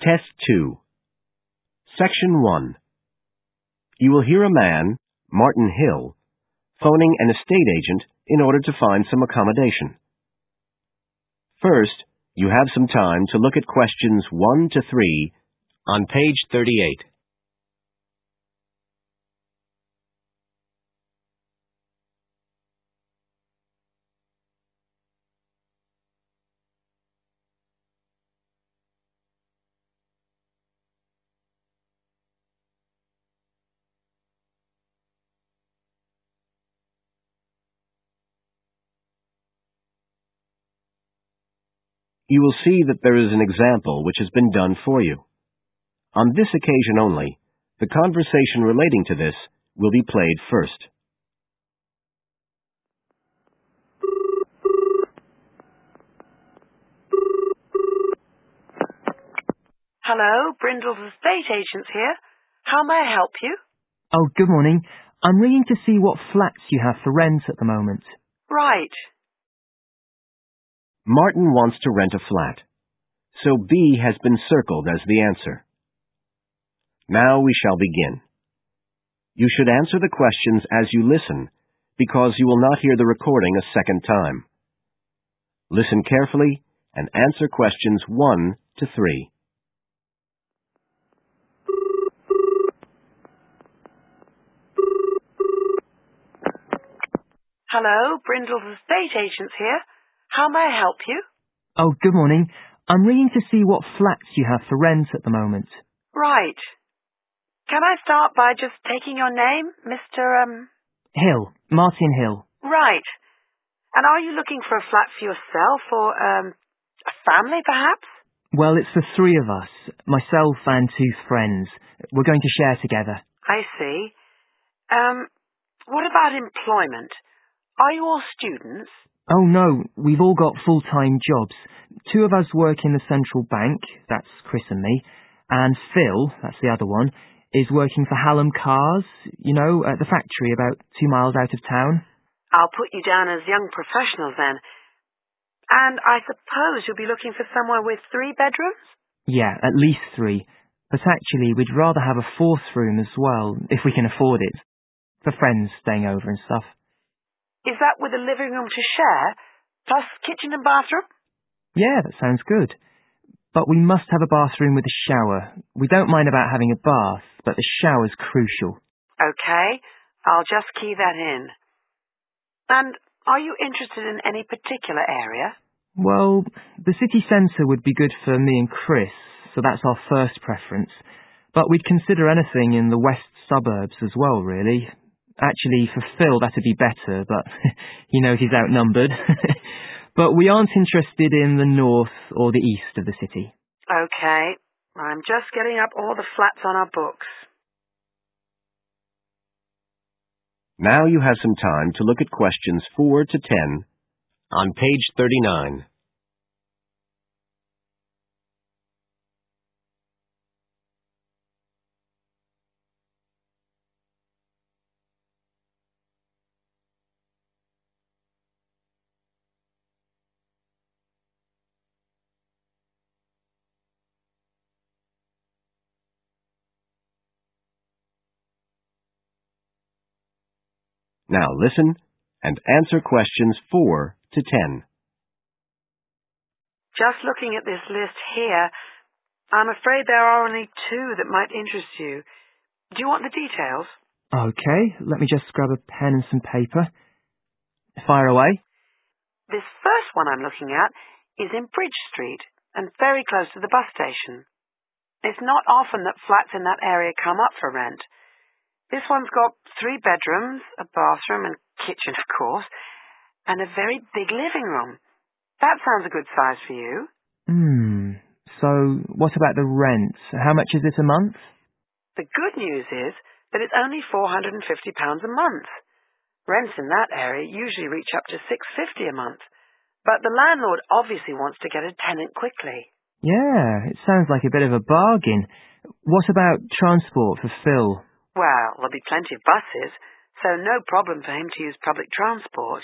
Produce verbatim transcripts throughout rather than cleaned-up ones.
Test two. Section one. You will hear a man, Martin Hill, phoning an estate agent in order to find some accommodation. First, you have some time to look at questions one to three on page thirty-eight. You will see that there is an example which has been done for you. On this occasion only, the conversation relating to this will be played first. Hello, Brindle's estate agents here. How may I help you? Oh, good morning. I'm ringing to see what flats you have for rent at the moment. Right. Martin wants to rent a flat, so B has been circled as the answer. Now we shall begin. You should answer the questions as you listen, because you will not hear the recording a second time. Listen carefully and answer questions one to three. Hello, Brindle's estate agents here. How may I help you? Oh, good morning. I'm ringing to see what flats you have for rent at the moment. Right. Can I start by just taking your name, Mister Um... Hill. Martin Hill. Right. And are you looking for a flat for yourself or, um, a family, perhaps? Well, it's for three of us, myself and two friends. We're going to share together. I see. Um, what about employment? Are you all students? Oh, no, we've all got full-time jobs. Two of us work in the central bank, that's Chris and me, and Phil, that's the other one, is working for Hallam Cars, you know, at the factory about two miles out of town. I'll put you down as young professionals then. And I suppose you'll be looking for somewhere with three bedrooms? Yeah, at least three. But actually, we'd rather have a fourth room as well, if we can afford it, for friends staying over and stuff. Is that with a living room to share, plus kitchen and bathroom? Yeah, that sounds good. But we must have a bathroom with a shower. We don't mind about having a bath, but the shower's crucial. Okay, I'll just key that in. And are you interested in any particular area? Well, the city centre would be good for me and Chris, so that's our first preference. But we'd consider anything in the west suburbs as well, really. Actually, for Phil, that'd be better, but he knows he's outnumbered. But we aren't interested in the north or the east of the city. Okay, I'm just getting up all the flats on our books. Now you have some time to look at questions four to ten on page thirty-nine. Now listen and answer questions four to ten. Just looking at this list here, I'm afraid there are only two that might interest you. Do you want the details? Okay, let me just grab a pen and some paper. Fire away. This first one I'm looking at is in Bridge Street and very close to the bus station. It's not often that flats in that area come up for rent. This one's got three bedrooms, a bathroom and kitchen, of course, and a very big living room. That sounds a good size for you. Hmm, so what about the rent? How much is it a month? The good news is that it's only four hundred fifty pounds a month. Rents in that area usually reach up to six hundred fifty pounds a month, but the landlord obviously wants to get a tenant quickly. Yeah, it sounds like a bit of a bargain. What about transport for Phil? Well, there'll be plenty of buses, so no problem for him to use public transport.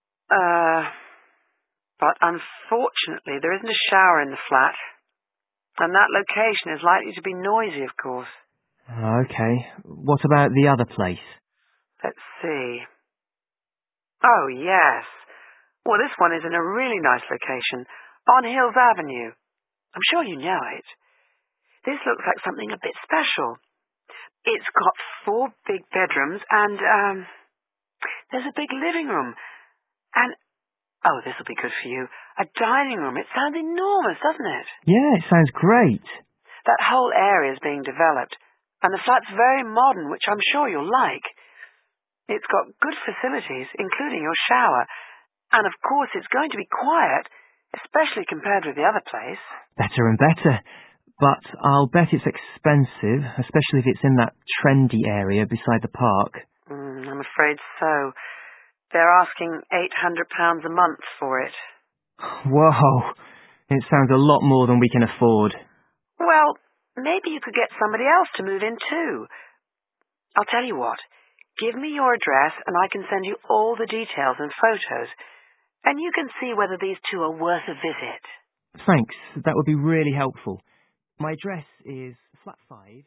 Uh, but unfortunately, there isn't a shower in the flat. And that location is likely to be noisy, of course. Okay. What about the other place? Let's see. Oh, yes. Well, this one is in a really nice location, on Hills Avenue. I'm sure you know it. This looks like something a bit special. It's got four big bedrooms and, um, there's a big living room. And, oh, this will be good for you, a dining room. It sounds enormous, doesn't it? Yeah, it sounds great. That whole area is being developed, and the flat's very modern, which I'm sure you'll like. It's got good facilities, including your shower, and of course it's going to be quiet, especially compared with the other place. Better and better. But I'll bet it's expensive, especially if it's in that trendy area beside the park. Mm, I'm afraid so. They're asking eight hundred pounds a month for it. Whoa! It sounds a lot more than we can afford. Well, maybe you could get somebody else to move in too. I'll tell you what. Give me your address and I can send you all the details and photos, and you can see whether these two are worth a visit. Thanks, that would be really helpful. My address is flat five.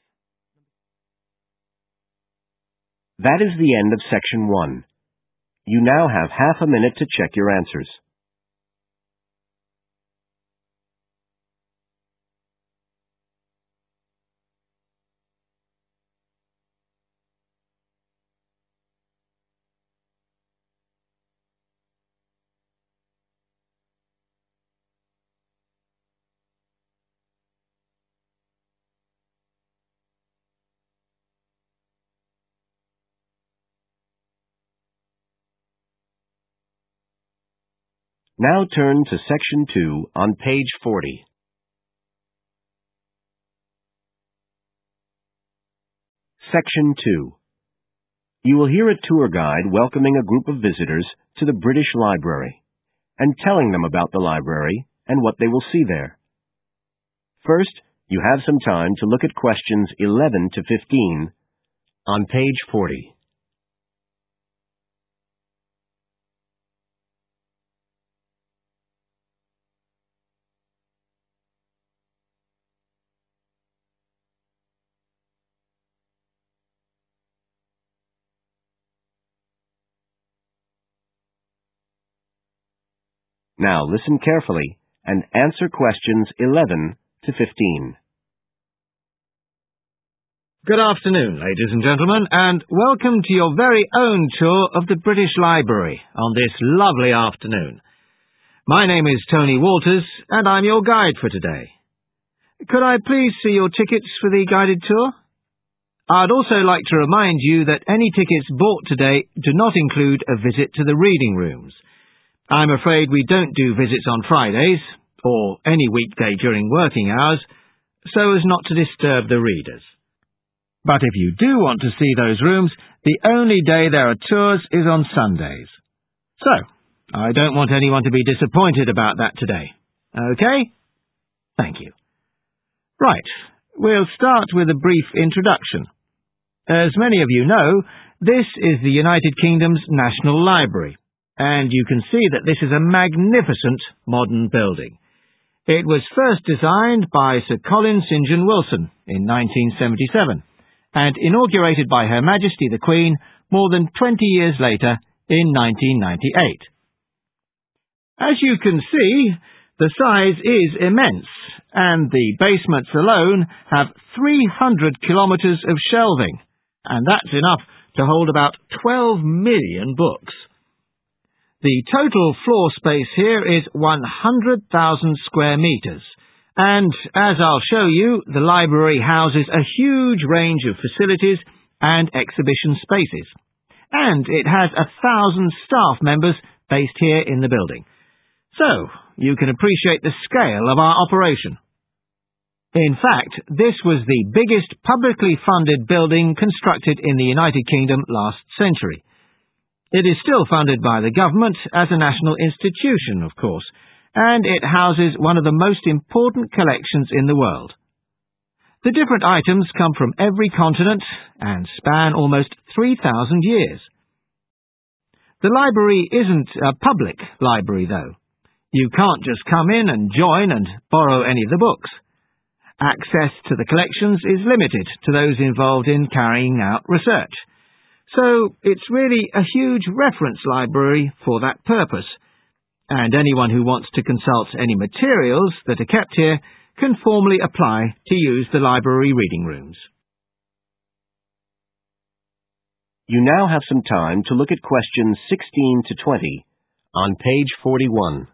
That is the end of section one. You now have half a minute to check your answers. Now turn to section two on page forty. Section two. You will hear a tour guide welcoming a group of visitors to the British Library and telling them about the library and what they will see there. First, you have some time to look at questions eleven to fifteen on page forty. Now listen carefully and answer questions eleven to fifteen. Good afternoon, ladies and gentlemen, and welcome to your very own tour of the British Library on this lovely afternoon. My name is Tony Walters, and I'm your guide for today. Could I please see your tickets for the guided tour? I'd also like to remind you that any tickets bought today do not include a visit to the reading rooms. I'm afraid we don't do visits on Fridays, or any weekday during working hours, so as not to disturb the readers. But if you do want to see those rooms, the only day there are tours is on Sundays. So, I don't want anyone to be disappointed about that today. Okay? Thank you. Right, we'll start with a brief introduction. As many of you know, this is the United Kingdom's National Library, and you can see that this is a magnificent modern building. It was first designed by Sir Colin Saint John Wilson in nineteen seventy-seven, and inaugurated by Her Majesty the Queen more than twenty years later in nineteen ninety-eight. As you can see, the size is immense, and the basements alone have three hundred kilometres of shelving, and that's enough to hold about twelve million books. The total floor space here is one hundred thousand square metres, and as I'll show you, the library houses a huge range of facilities and exhibition spaces, and it has a thousand staff members based here in the building. So, you can appreciate the scale of our operation. In fact, this was the biggest publicly funded building constructed in the United Kingdom last century. It is still funded by the government as a national institution, of course, and it houses one of the most important collections in the world. The different items come from every continent and span almost three thousand years. The library isn't a public library, though. You can't just come in and join and borrow any of the books. Access to the collections is limited to those involved in carrying out research. So it's really a huge reference library for that purpose, and anyone who wants to consult any materials that are kept here can formally apply to use the library reading rooms. You now have some time to look at questions sixteen to twenty on page forty-one.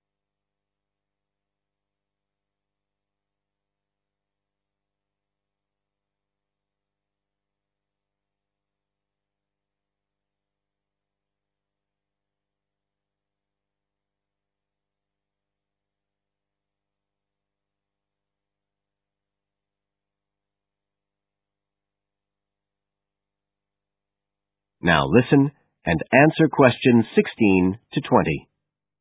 Now listen and answer questions sixteen to twenty.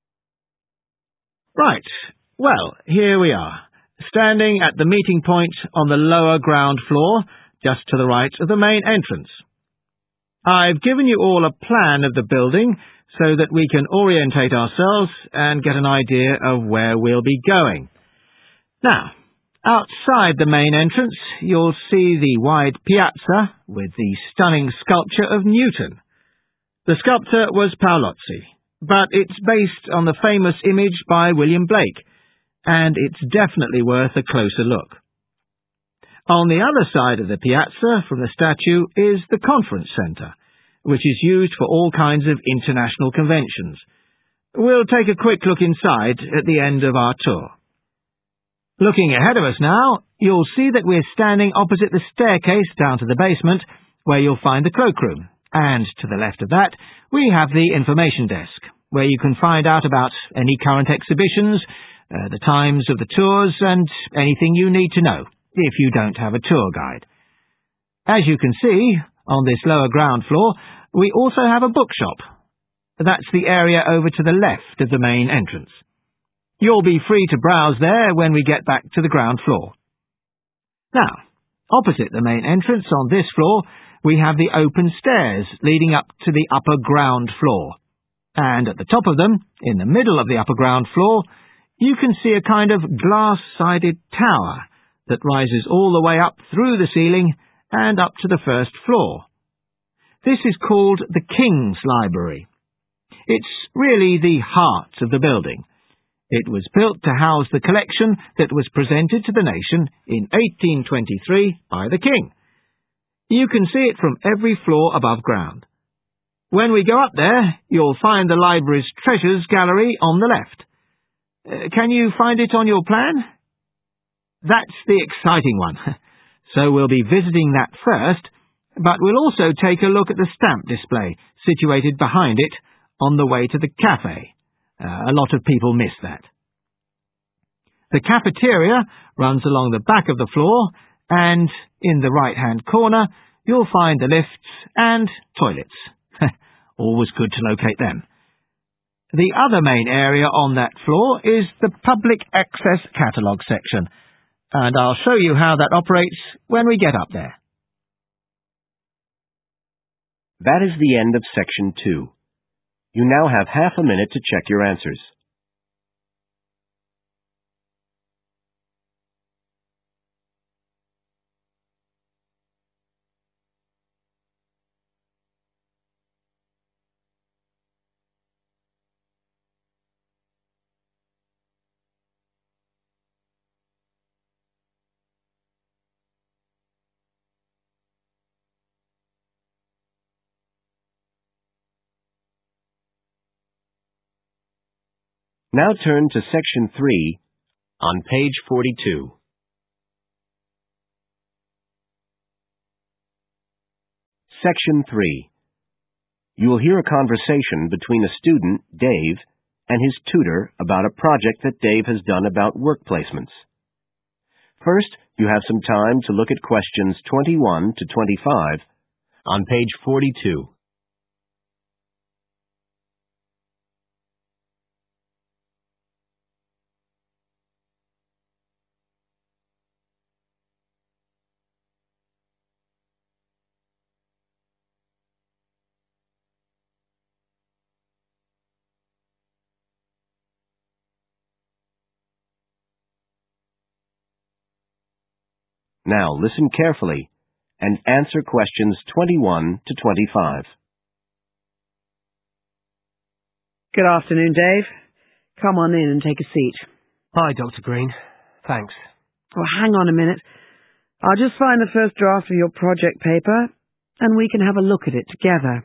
Right. Well, here we are, standing at the meeting point on the lower ground floor, just to the right of the main entrance. I've given you all a plan of the building so that we can orientate ourselves and get an idea of where we'll be going. Now, outside the main entrance, you'll see the wide piazza with the stunning sculpture of Newton. The sculptor was Paolozzi, but it's based on the famous image by William Blake, and it's definitely worth a closer look. On the other side of the piazza from the statue is the conference centre, which is used for all kinds of international conventions. We'll take a quick look inside at the end of our tour. Looking ahead of us now, you'll see that we're standing opposite the staircase down to the basement, where you'll find the cloakroom, and to the left of that, we have the information desk, where you can find out about any current exhibitions, uh, the times of the tours, and anything you need to know, if you don't have a tour guide. As you can see, on this lower ground floor, we also have a bookshop. That's the area over to the left of the main entrance. You'll be free to browse there when we get back to the ground floor. Now, opposite the main entrance on this floor, we have the open stairs leading up to the upper ground floor. And at the top of them, in the middle of the upper ground floor, you can see a kind of glass-sided tower that rises all the way up through the ceiling and up to the first floor. This is called the King's Library. It's really the heart of the building. It was built to house the collection that was presented to the nation in eighteen twenty-three by the King. You can see it from every floor above ground. When we go up there, you'll find the library's treasures gallery on the left. Uh, can you find it on your plan? That's the exciting one. So we'll be visiting that first, but we'll also take a look at the stamp display situated behind it on the way to the cafe. Uh, a lot of people miss that. The cafeteria runs along the back of the floor, and in the right-hand corner, you'll find the lifts and toilets. Always good to locate them. The other main area on that floor is the public access catalogue section, and I'll show you how that operates when we get up there. That is the end of section two. You now have half a minute to check your answers. Now turn to section three on page forty-two. Section three. You will hear a conversation between a student, Dave, and his tutor about a project that Dave has done about work placements. First, you have some time to look at questions twenty-one to twenty-five on page forty-two. Now listen carefully and answer questions twenty-one to twenty-five. Good afternoon, Dave. Come on in and take a seat. Hi, Doctor Green. Thanks. Well, hang on a minute. I'll just find the first draft of your project paper, and we can have a look at it together.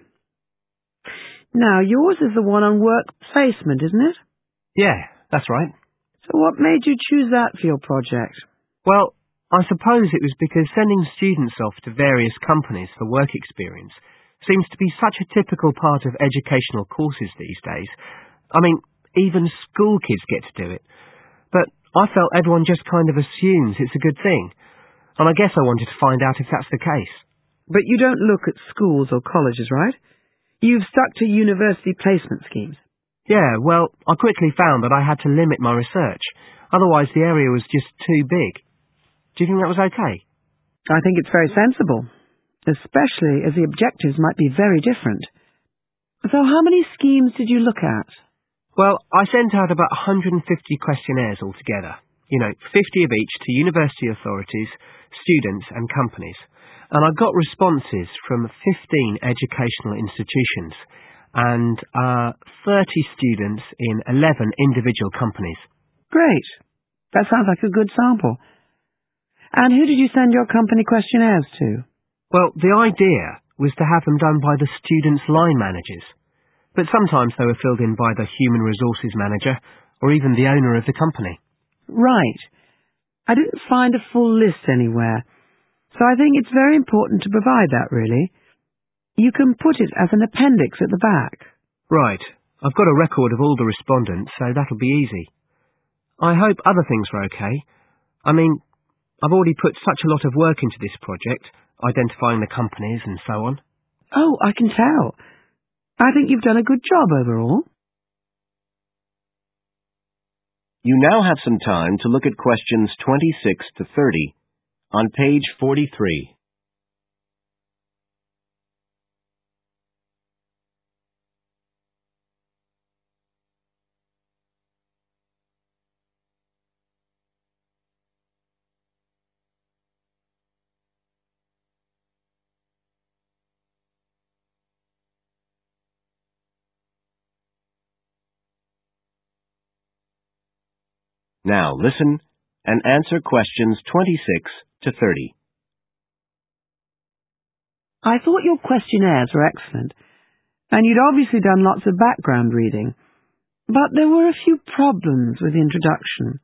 Now, yours is the one on work placement, isn't it? Yeah, that's right. So what made you choose that for your project? Well, I suppose it was because sending students off to various companies for work experience seems to be such a typical part of educational courses these days. I mean, even school kids get to do it. But I felt everyone just kind of assumes it's a good thing. And I guess I wanted to find out if that's the case. But you don't look at schools or colleges, right? You've stuck to university placement schemes. Yeah, well, I quickly found that I had to limit my research. Otherwise the area was just too big. Do you think that was okay? I think it's very sensible, especially as the objectives might be very different. So how many schemes did you look at? Well, I sent out about one hundred fifty questionnaires altogether. You know, fifty of each to university authorities, students and companies. And I got responses from fifteen educational institutions and uh, thirty students in eleven individual companies. Great. That sounds like a good sample. And who did you send your company questionnaires to? Well, the idea was to have them done by the students' line managers. But sometimes they were filled in by the human resources manager or even the owner of the company. Right. I didn't find a full list anywhere, so I think it's very important to provide that, really. You can put it as an appendix at the back. Right. I've got a record of all the respondents, so that'll be easy. I hope other things were okay. I mean, I've already put such a lot of work into this project, identifying the companies and so on. Oh, I can tell. I think you've done a good job overall. You now have some time to look at questions twenty-six to thirty on page forty-three. Now listen and answer questions twenty-six to thirty. I thought your questionnaires were excellent, and you'd obviously done lots of background reading. But there were a few problems with the introduction.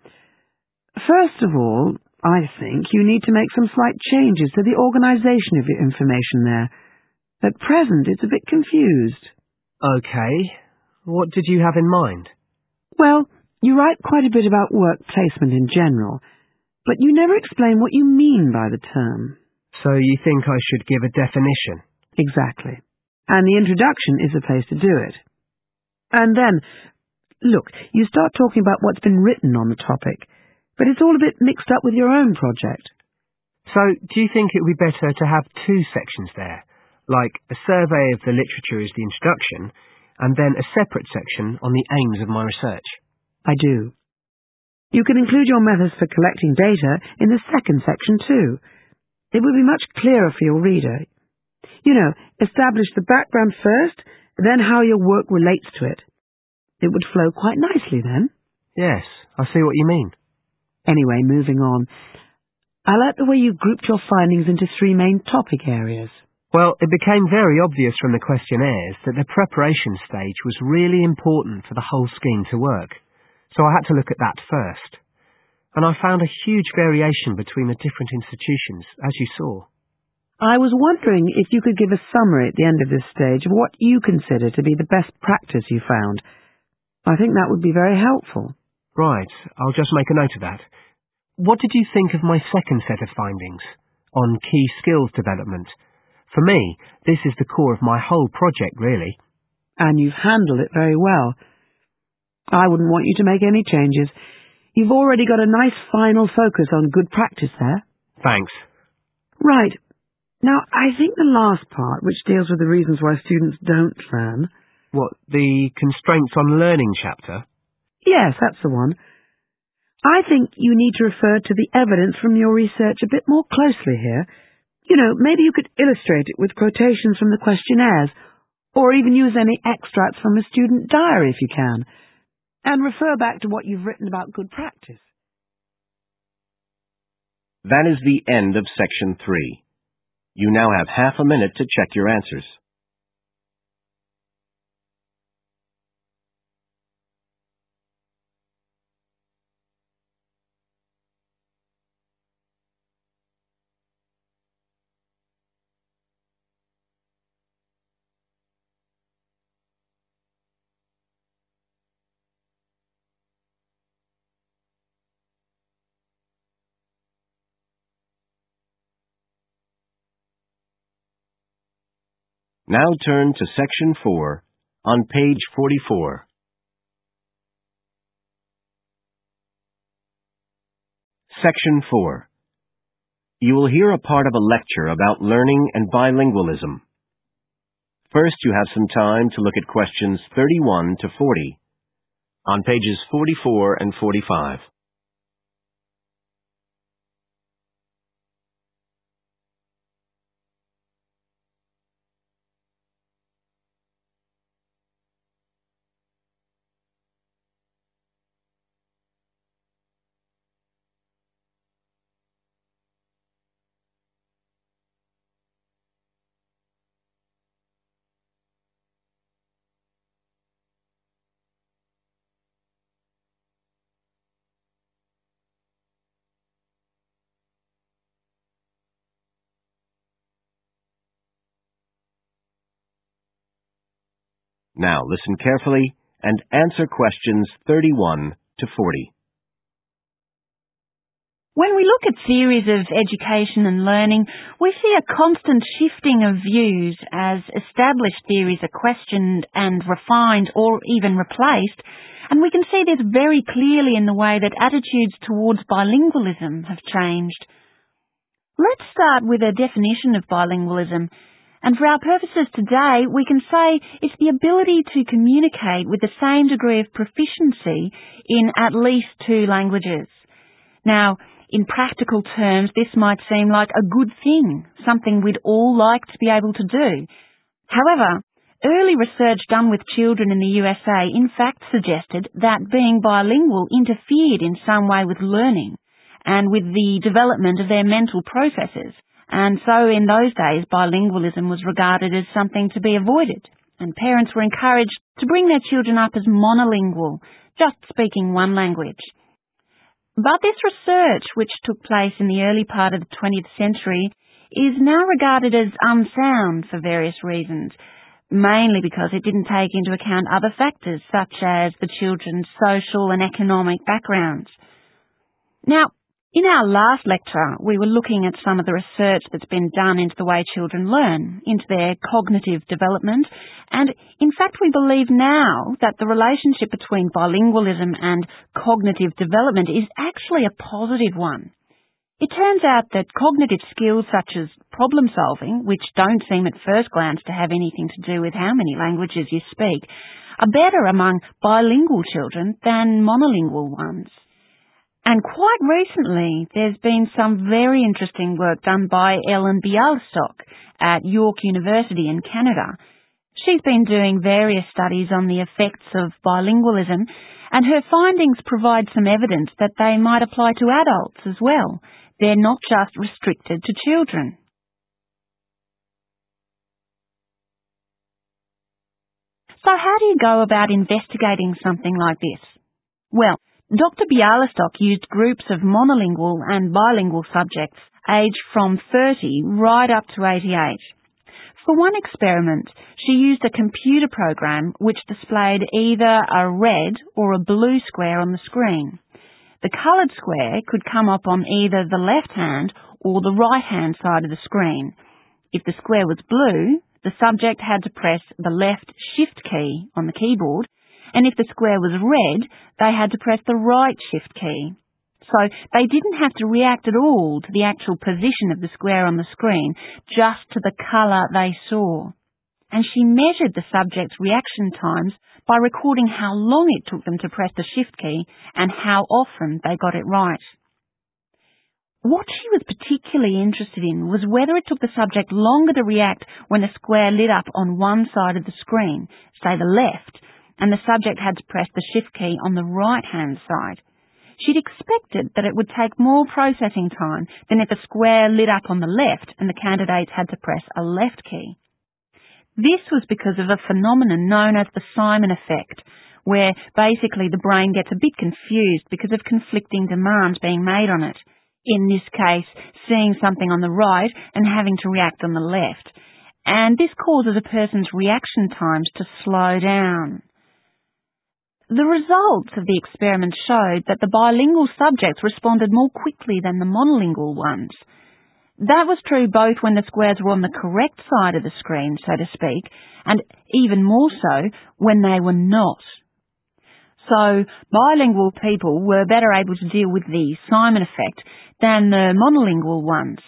First of all, I think you need to make some slight changes to the organisation of your information there. At present, it's a bit confused. Okay. What did you have in mind? Well, you write quite a bit about work placement in general, but you never explain what you mean by the term. So you think I should give a definition? Exactly. And the introduction is the place to do it. And then, look, you start talking about what's been written on the topic, but it's all a bit mixed up with your own project. So do you think it would be better to have two sections there, like a survey of the literature as the introduction, and then a separate section on the aims of my research? I do. You can include your methods for collecting data in the second section too. It would be much clearer for your reader. You know, establish the background first, then how your work relates to it. It would flow quite nicely then. Yes, I see what you mean. Anyway, moving on. I like the way you grouped your findings into three main topic areas. Well, it became very obvious from the questionnaires that the preparation stage was really important for the whole scheme to work. So I had to look at that first. And I found a huge variation between the different institutions, as you saw. I was wondering if you could give a summary at the end of this stage of what you consider to be the best practice you found. I think that would be very helpful. Right, I'll just make a note of that. What did you think of my second set of findings, on key skills development? For me, this is the core of my whole project, really. And you've handled it very well. I wouldn't want you to make any changes. You've already got a nice final focus on good practice there. Thanks. Right. Now, I think the last part, which deals with the reasons why students don't learn... What, the constraints on learning chapter? Yes, that's the one. I think you need to refer to the evidence from your research a bit more closely here. You know, maybe you could illustrate it with quotations from the questionnaires, or even use any extracts from a student diary if you can, and refer back to what you've written about good practice. That is the end of section three. You now have half a minute to check your answers. Now turn to section four on page forty-four. Section four. You will hear a part of a lecture about learning and bilingualism. First, you have some time to look at questions thirty-one to forty on pages forty-four and forty-five. Now listen carefully and answer questions thirty-one to forty. When we look at theories of education and learning, we see a constant shifting of views as established theories are questioned and refined or even replaced, and we can see this very clearly in the way that attitudes towards bilingualism have changed. Let's start with a definition of bilingualism. And for our purposes today, we can say it's the ability to communicate with the same degree of proficiency in at least two languages. Now, in practical terms, this might seem like a good thing, something we'd all like to be able to do. However, early research done with children in the U S A in fact suggested that being bilingual interfered in some way with learning and with the development of their mental processes. And so in those days, bilingualism was regarded as something to be avoided, and parents were encouraged to bring their children up as monolingual, just speaking one language. But this research, which took place in the early part of the twentieth century, is now regarded as unsound for various reasons, mainly because it didn't take into account other factors, such as the children's social and economic backgrounds. Now, in our last lecture, we were looking at some of the research that's been done into the way children learn, into their cognitive development, and in fact we believe now that the relationship between bilingualism and cognitive development is actually a positive one. It turns out that cognitive skills such as problem solving, which don't seem at first glance to have anything to do with how many languages you speak, are better among bilingual children than monolingual ones. And quite recently, there's been some very interesting work done by Ellen Bialystok at York University in Canada. She's been doing various studies on the effects of bilingualism, and her findings provide some evidence that they might apply to adults as well. They're not just restricted to children. So how do you go about investigating something like this? Well, Doctor Bialystok used groups of monolingual and bilingual subjects aged from thirty right up to eighty-eight. For one experiment, she used a computer program which displayed either a red or a blue square on the screen. The coloured square could come up on either the left-hand or the right-hand side of the screen. If the square was blue, the subject had to press the left shift key on the keyboard, and if the square was red, they had to press the right shift key. So they didn't have to react at all to the actual position of the square on the screen, just to the colour they saw. and she measured the subject's reaction times by recording how long it took them to press the shift key and how often they got it right. What she was particularly interested in was whether it took the subject longer to react when a square lit up on one side of the screen, say the left, and the subject had to press the shift key on the right-hand side. She'd expected that it would take more processing time than if a square lit up on the left and the candidates had to press a left key. This was because of a phenomenon known as the Simon effect, where basically the brain gets a bit confused because of conflicting demands being made on it. In this case, seeing something on the right and having to react on the left. And this causes a person's reaction times to slow down. The results of the experiment showed that the bilingual subjects responded more quickly than the monolingual ones. That was true both when the squares were on the correct side of the screen, so to speak, and even more so when they were not. So, bilingual people were better able to deal with the Simon effect than the monolingual ones.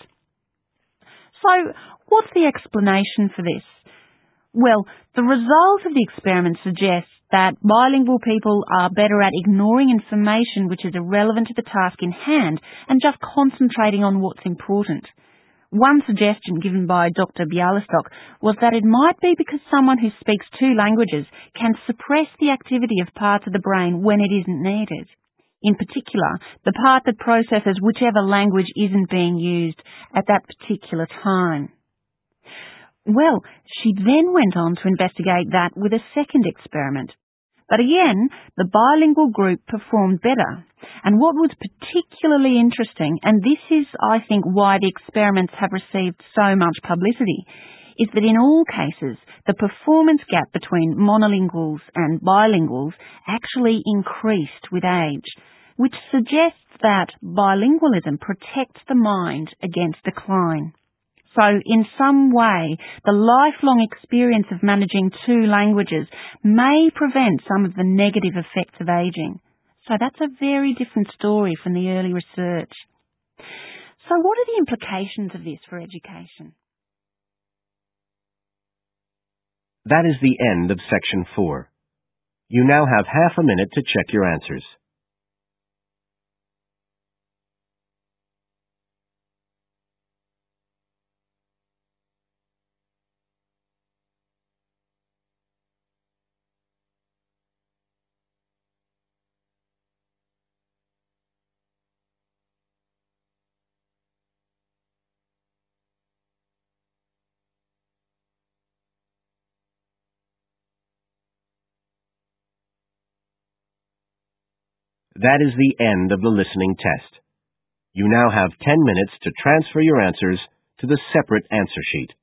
So, what's the explanation for this? Well, the result of the experiment suggests that bilingual people are better at ignoring information which is irrelevant to the task in hand and just concentrating on what's important. One suggestion given by Doctor Bialystok was that it might be because someone who speaks two languages can suppress the activity of parts of the brain when it isn't needed. In particular, the part that processes whichever language isn't being used at that particular time. Well, she then went on to investigate that with a second experiment. But again, the bilingual group performed better. And what was particularly interesting, and this is, I think, why the experiments have received so much publicity, is that in all cases, the performance gap between monolinguals and bilinguals actually increased with age, which suggests that bilingualism protects the mind against decline. So, in some way, the lifelong experience of managing two languages may prevent some of the negative effects of ageing. So that's a very different story from the early research. So what are the implications of this for education? That is the end of section four. You now have half a minute to check your answers. That is the end of the listening test. You now have ten minutes to transfer your answers to the separate answer sheet.